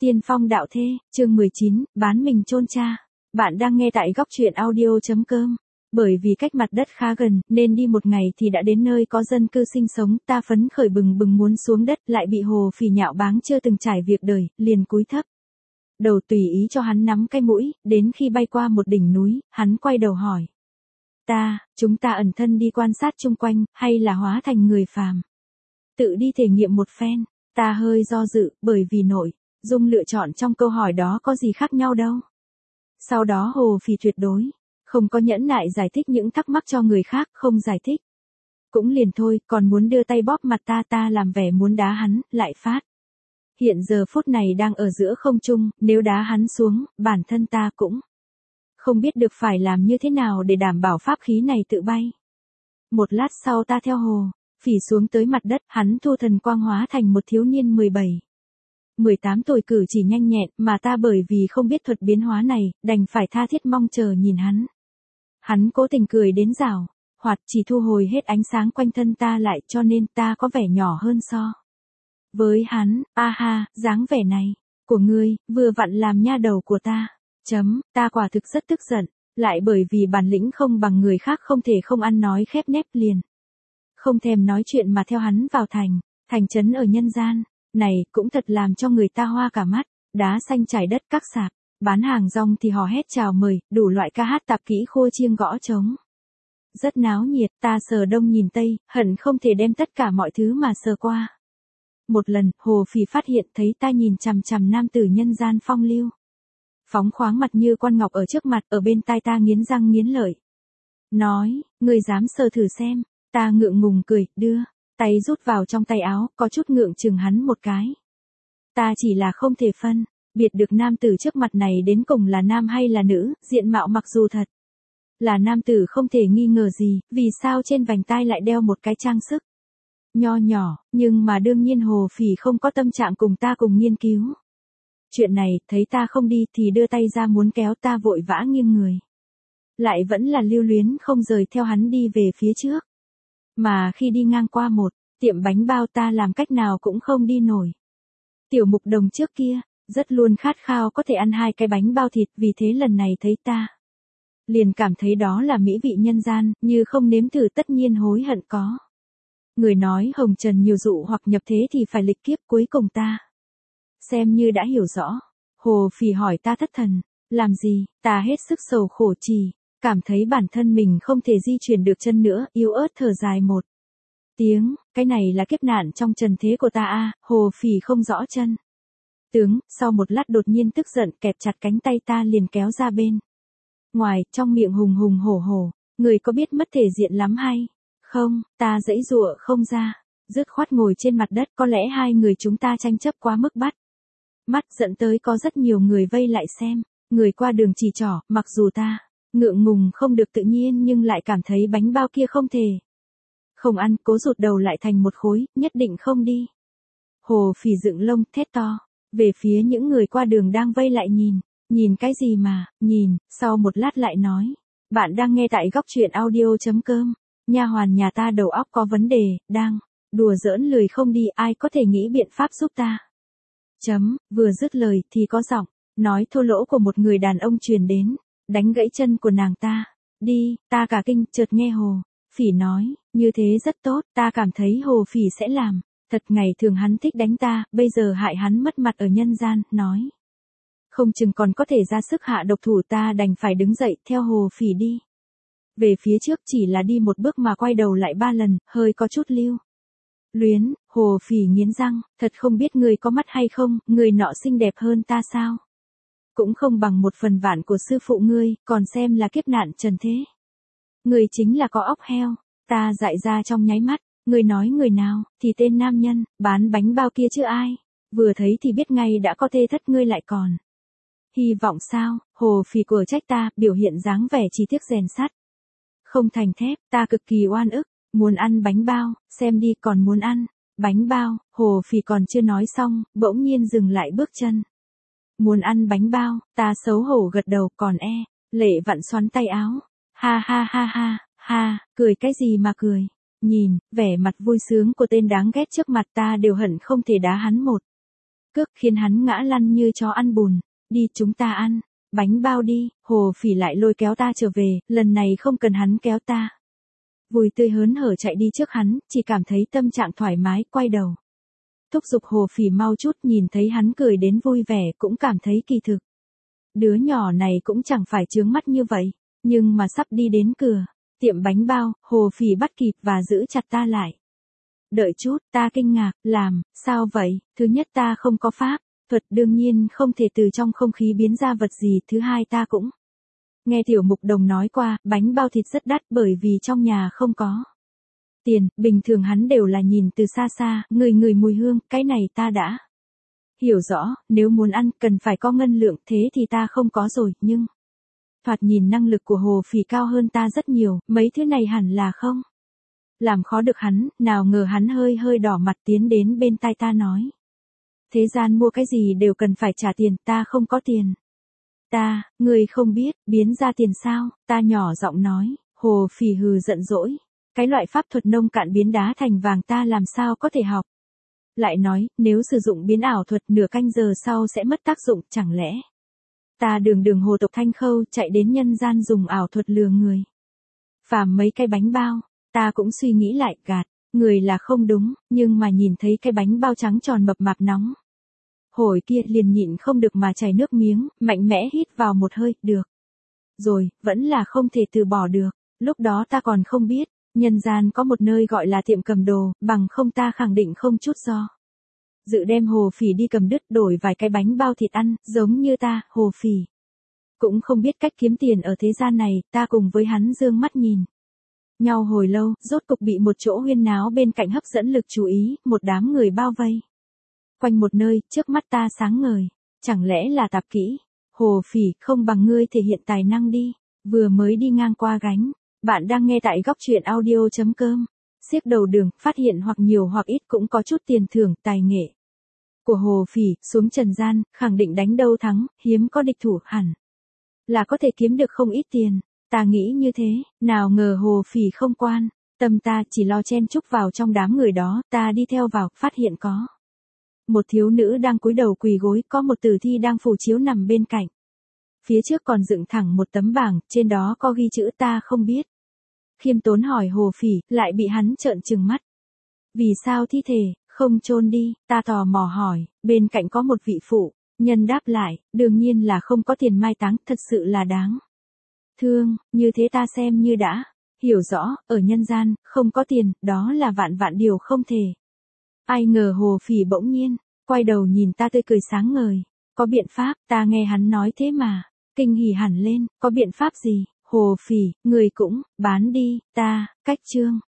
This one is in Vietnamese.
Tiên phong đạo thê, chương 19, bán mình chôn cha. Bạn đang nghe tại góc truyện audio.com. Bởi vì cách mặt đất khá gần, nên đi một ngày thì đã đến nơi có dân cư sinh sống, ta phấn khởi bừng bừng muốn xuống đất, lại bị Hồ Phì nhạo báng chưa từng trải việc đời, liền cúi thấp đầu tùy ý cho hắn nắm cái mũi, đến khi bay qua một đỉnh núi, hắn quay đầu hỏi. Chúng ta ẩn thân đi quan sát chung quanh, hay là hóa thành người phàm? Tự đi thể nghiệm một phen, ta hơi do dự, bởi vì nội dung lựa chọn trong câu hỏi đó có gì khác nhau đâu. Sau đó Hồ Phì tuyệt đối không có nhẫn nại giải thích những thắc mắc cho người khác, không giải thích cũng liền thôi, còn muốn đưa tay bóp mặt ta làm vẻ muốn đá hắn, lại phát hiện giờ phút này đang ở giữa không trung, nếu đá hắn xuống, bản thân ta cũng không biết được phải làm như thế nào để đảm bảo pháp khí này tự bay. Một lát sau ta theo Hồ Phì xuống tới mặt đất, hắn thu thần quang hóa thành một thiếu niên 17-18 tuổi, cử chỉ nhanh nhẹn, mà ta bởi vì không biết thuật biến hóa này, đành phải tha thiết mong chờ nhìn hắn. Hắn cố tình cười đến rảo hoạt, chỉ thu hồi hết ánh sáng quanh thân ta lại, cho nên ta có vẻ nhỏ hơn so với hắn. Dáng vẻ này của ngươi, vừa vặn làm nha đầu của ta. Ta quả thực rất tức giận, lại bởi vì bản lĩnh không bằng người khác không thể không ăn nói khép nép, liền không thèm nói chuyện mà theo hắn vào thành trấn ở nhân gian. Này cũng thật làm cho người ta hoa cả mắt, đá xanh trải đất, các sạp bán hàng rong thì hò hét chào mời, đủ loại ca hát tạp kỹ, khua chiêng gõ trống. Rất náo nhiệt, ta sờ đông nhìn tây, hận không thể đem tất cả mọi thứ mà sờ qua. Một lần, Hồ Phì phát hiện thấy ta nhìn chằm chằm nam tử nhân gian phong lưu phóng khoáng mặt như quan ngọc ở trước mặt, ở bên tai ta nghiến răng nghiến lợi nói, ngươi dám sờ thử xem. Ta ngượng ngùng cười, đưa tay rút vào trong tay áo, có chút ngượng chừng hắn một cái. Ta chỉ là không thể phân biệt được nam tử trước mặt này đến cùng là nam hay là nữ, diện mạo mặc dù thật là nam tử không thể nghi ngờ gì, vì sao trên vành tai lại đeo một cái trang sức nho nhỏ, nhưng mà đương nhiên Hồ Phì không có tâm trạng cùng ta cùng nghiên cứu chuyện này, thấy ta không đi thì đưa tay ra muốn kéo, ta vội vã nghiêng người, lại vẫn là lưu luyến không rời theo hắn đi về phía trước. Mà khi đi ngang qua một tiệm bánh bao, ta làm cách nào cũng không đi nổi. Tiểu Mục Đồng trước kia rất luôn khát khao có thể ăn 2 cái bánh bao thịt, vì thế lần này thấy ta liền cảm thấy đó là mỹ vị nhân gian, như không nếm thử tất nhiên hối hận có. Người nói hồng trần nhiều dụ hoặc nhập thế thì phải lịch kiếp, cuối cùng ta xem như đã hiểu rõ. Hồ Phì hỏi ta thất thần làm gì, ta hết sức sầu khổ, chỉ cảm thấy bản thân mình không thể di chuyển được chân nữa, yếu ớt thở dài một tiếng, cái này là kiếp nạn trong trần thế của ta. Hồ Phì không rõ chân tướng, sau một lát đột nhiên tức giận, kẹp chặt cánh tay ta liền kéo ra bên ngoài, trong miệng hùng hùng hổ hổ, người có biết mất thể diện lắm hay không? Ta giãy giụa không ra, dứt khoát ngồi trên mặt đất, có lẽ hai người chúng ta tranh chấp quá mức bắt mắt, dẫn tới có rất nhiều người vây lại xem. Người qua đường chỉ trỏ, mặc dù ta ngượng ngùng không được tự nhiên nhưng lại cảm thấy bánh bao kia không thể không ăn, cố rụt đầu lại thành một khối, nhất định không đi. Hồ Phì dựng lông, thét to về phía những người qua đường đang vây lại, nhìn cái gì mà nhìn. Sau một lát lại nói, bạn đang nghe tại góc truyện audio.com. Nha hoàn nhà ta đầu óc có vấn đề, đang đùa giỡn lười không đi, ai có thể nghĩ biện pháp giúp ta. Vừa dứt lời thì có giọng nói thô lỗ của một người đàn ông truyền đến, đánh gãy chân của nàng ta. Đi, ta cả kinh, chợt nghe Hồ Phì nói, như thế rất tốt, ta cảm thấy Hồ Phì sẽ làm thật, ngày thường hắn thích đánh ta, bây giờ hại hắn mất mặt ở nhân gian, nói không chừng còn có thể ra sức hạ độc thủ. Ta đành phải đứng dậy theo Hồ Phì đi về phía trước, chỉ là đi một bước mà quay đầu lại 3 lần, hơi có chút lưu luyến. Hồ Phì nghiến răng, thật không biết người có mắt hay không, người nọ xinh đẹp hơn ta sao? Cũng không bằng 1/1000 của sư phụ ngươi, còn xem là kiếp nạn trần thế. Người chính là có óc heo. Ta dại ra trong nháy mắt, người nói người nào, thì tên nam nhân bán bánh bao kia chứ ai. Vừa thấy thì biết ngay đã có thê thất, ngươi lại còn hy vọng sao? Hồ Phì của trách ta, biểu hiện dáng vẻ chỉ tiếc rèn sắt không thành thép. Ta cực kỳ oan ức, muốn ăn bánh bao, xem đi, còn muốn ăn bánh bao. Hồ Phì còn chưa nói xong, bỗng nhiên dừng lại bước chân. Muốn ăn bánh bao, ta xấu hổ gật đầu, còn lệ vặn xoắn tay áo. Ha, cười cái gì mà cười. Nhìn vẻ mặt vui sướng của tên đáng ghét trước mặt ta đều hận không thể đá hắn một cước khiến hắn ngã lăn như chó ăn bùn. Đi chúng ta ăn, bánh bao đi, Hồ Phỉ lại lôi kéo ta trở về, lần này không cần hắn kéo ta. Vui tươi hớn hở chạy đi trước hắn, chỉ cảm thấy tâm trạng thoải mái, quay đầu. Thúc giục Hồ Phỉ mau chút, nhìn thấy hắn cười đến vui vẻ cũng cảm thấy kỳ thực. Đứa nhỏ này cũng chẳng phải chướng mắt như vậy, nhưng mà sắp đi đến cửa tiệm bánh bao, Hồ Phỉ bắt kịp và giữ chặt ta lại. Đợi chút, ta kinh ngạc, sao vậy? Thứ nhất ta không có pháp thuật, đương nhiên không thể từ trong không khí biến ra vật gì. Thứ hai ta cũng nghe Tiểu Mục Đồng nói qua, bánh bao thịt rất đắt bởi vì trong nhà không có tiền, bình thường hắn đều là nhìn từ xa xa, ngửi mùi hương, cái này ta đã hiểu rõ, nếu muốn ăn cần phải có ngân lượng, thế thì ta không có rồi, nhưng thoạt nhìn năng lực của Hồ Phỉ cao hơn ta rất nhiều, mấy thứ này hẳn là không làm khó được hắn, nào ngờ hắn hơi đỏ mặt tiến đến bên tai ta nói. Thế gian mua cái gì đều cần phải trả tiền, ta không có tiền. Ngươi không biết, biến ra tiền sao, ta nhỏ giọng nói, Hồ Phỉ hừ giận dỗi. Cái loại pháp thuật nông cạn biến đá thành vàng ta làm sao có thể học. Lại nói, nếu sử dụng biến ảo thuật nửa canh giờ sau sẽ mất tác dụng, chẳng lẽ. Ta đường hồ tộc Thanh Khâu chạy đến nhân gian dùng ảo thuật lừa người. Phàm mấy cái bánh bao, ta cũng suy nghĩ lại, gạt, người là không đúng, nhưng mà nhìn thấy cái bánh bao trắng tròn mập mạp nóng. Hồi kia liền nhịn không được mà chảy nước miếng, mạnh mẽ hít vào một hơi, được. Rồi, vẫn là không thể từ bỏ được, lúc đó ta còn không biết, nhân gian có một nơi gọi là tiệm cầm đồ, bằng không ta khẳng định không chút do dự đem Hồ Phỉ đi cầm đứt đổi vài cái bánh bao thịt ăn, giống như ta, Hồ Phỉ cũng không biết cách kiếm tiền ở thế gian này, ta cùng với hắn dương mắt nhìn nhau hồi lâu, rốt cục bị một chỗ huyên náo bên cạnh hấp dẫn lực chú ý, một đám người bao vây quanh một nơi, trước mắt ta sáng ngời, chẳng lẽ là tạp kỹ. Hồ Phỉ, không bằng ngươi thể hiện tài năng đi, vừa mới đi ngang qua gánh. Bạn đang nghe tại góc truyện audio.com. Xiếc đầu đường, phát hiện hoặc nhiều hoặc ít cũng có chút tiền thưởng, tài nghệ của Hồ Phỉ, xuống trần gian, khẳng định đánh đâu thắng, hiếm có địch thủ, hẳn là có thể kiếm được không ít tiền. Ta nghĩ như thế, nào ngờ Hồ Phỉ không quan tâm ta, chỉ lo chen chúc vào trong đám người đó, ta đi theo vào, phát hiện có một thiếu nữ đang cúi đầu quỳ gối, có một tử thi đang phù chiếu nằm bên cạnh. Phía trước còn dựng thẳng một tấm bảng, trên đó có ghi chữ ta không biết. Khiêm tốn hỏi Hồ Phỉ, lại bị hắn trợn trừng mắt. Vì sao thi thể không chôn đi? Ta tò mò hỏi, bên cạnh có một vị phụ nhân đáp lại, đương nhiên là không có tiền mai táng, thật sự là đáng thương, như thế ta xem như đã hiểu rõ, ở nhân gian, không có tiền, đó là vạn vạn điều không thể. Ai ngờ Hồ Phỉ bỗng nhiên quay đầu nhìn ta tươi cười sáng ngời. Có biện pháp, ta nghe hắn nói thế mà kinh hỉ hẳn lên, có biện pháp gì? Hồ Phỉ, người cũng bán đi, ta cách chương